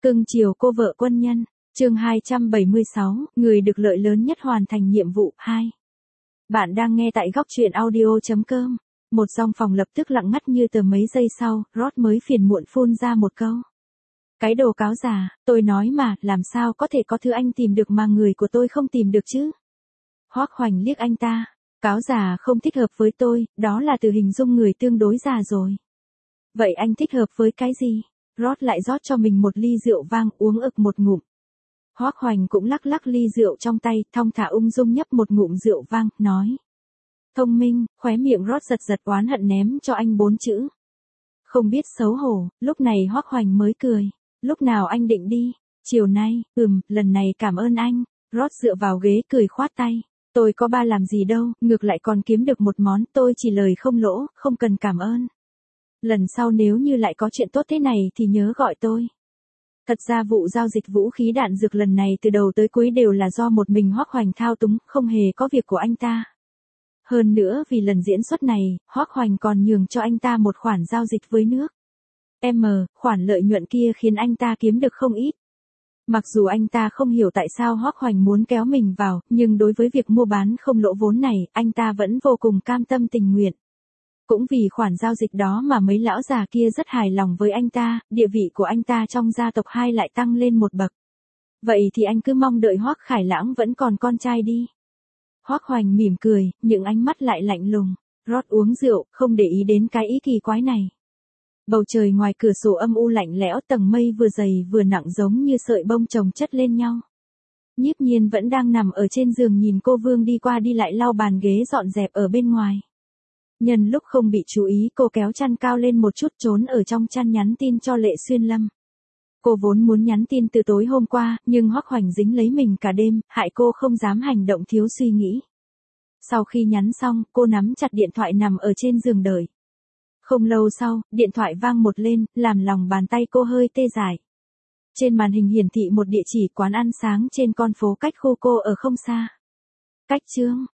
Cưng chiều cô vợ quân nhân, chương 276, người được lợi lớn nhất hoàn thành nhiệm vụ 2. Bạn đang nghe tại góc truyện audio.com. Một dòng phòng lập tức lặng ngắt như tờ mấy giây sau, Ross mới phiền muộn phun ra một câu. Cái đồ cáo già, tôi nói mà, làm sao có thể có thứ anh tìm được mà người của tôi không tìm được chứ? Hoắc Hoành liếc anh ta, cáo già không thích hợp với tôi, đó là từ hình dung người tương đối già rồi. Vậy anh thích hợp với cái gì? Ross lại rót cho mình một ly rượu vang uống ực một ngụm. Hoắc Hoành cũng lắc lắc ly rượu trong tay, thong thả ung dung nhấp một ngụm rượu vang, nói. Thông minh, khóe miệng Ross giật giật oán hận ném cho anh 4 chữ. Không biết xấu hổ, lúc này Hoắc Hoành mới cười. Lúc nào anh định đi? Chiều nay, lần này cảm ơn anh. Ross dựa vào ghế cười khoát tay. Tôi có ba làm gì đâu, ngược lại còn kiếm được một món, tôi chỉ lời không lỗ, không cần cảm ơn. Lần sau nếu như lại có chuyện tốt thế này thì nhớ gọi tôi. Thật ra vụ giao dịch vũ khí đạn dược lần này từ đầu tới cuối đều là do một mình Hoắc Hoành thao túng, không hề có việc của anh ta. Hơn nữa vì lần diễn xuất này, Hoắc Hoành còn nhường cho anh ta một khoản giao dịch với nước. Khoản lợi nhuận kia khiến anh ta kiếm được không ít. Mặc dù anh ta không hiểu tại sao Hoắc Hoành muốn kéo mình vào, nhưng đối với việc mua bán không lỗ vốn này, anh ta vẫn vô cùng cam tâm tình nguyện. Cũng vì khoản giao dịch đó mà mấy lão già kia rất hài lòng với anh ta, địa vị của anh ta trong gia tộc hai lại tăng lên một bậc. Vậy thì anh cứ mong đợi Hoắc Khải Lãng vẫn còn con trai đi. Hoắc Hoành mỉm cười, những ánh mắt lại lạnh lùng. Ross uống rượu, không để ý đến cái ý kỳ quái này. Bầu trời ngoài cửa sổ âm u lạnh lẽo, tầng mây vừa dày vừa nặng giống như sợi bông chồng chất lên nhau. Nhiếp Nhiên vẫn đang nằm ở trên giường nhìn cô Vương đi qua đi lại lau bàn ghế dọn dẹp ở bên ngoài. Nhân lúc không bị chú ý cô kéo chăn cao lên một chút trốn ở trong chăn nhắn tin cho Lệ Xuyên Lâm. Cô vốn muốn nhắn tin từ tối hôm qua, nhưng Hoắc Hoành dính lấy mình cả đêm, hại cô không dám hành động thiếu suy nghĩ. Sau khi nhắn xong, cô nắm chặt điện thoại nằm ở trên giường đợi. Không lâu sau, điện thoại vang một lên, làm lòng bàn tay cô hơi tê dại. Trên màn hình hiển thị một địa chỉ quán ăn sáng trên con phố cách khu cô ở không xa. Cách Trương,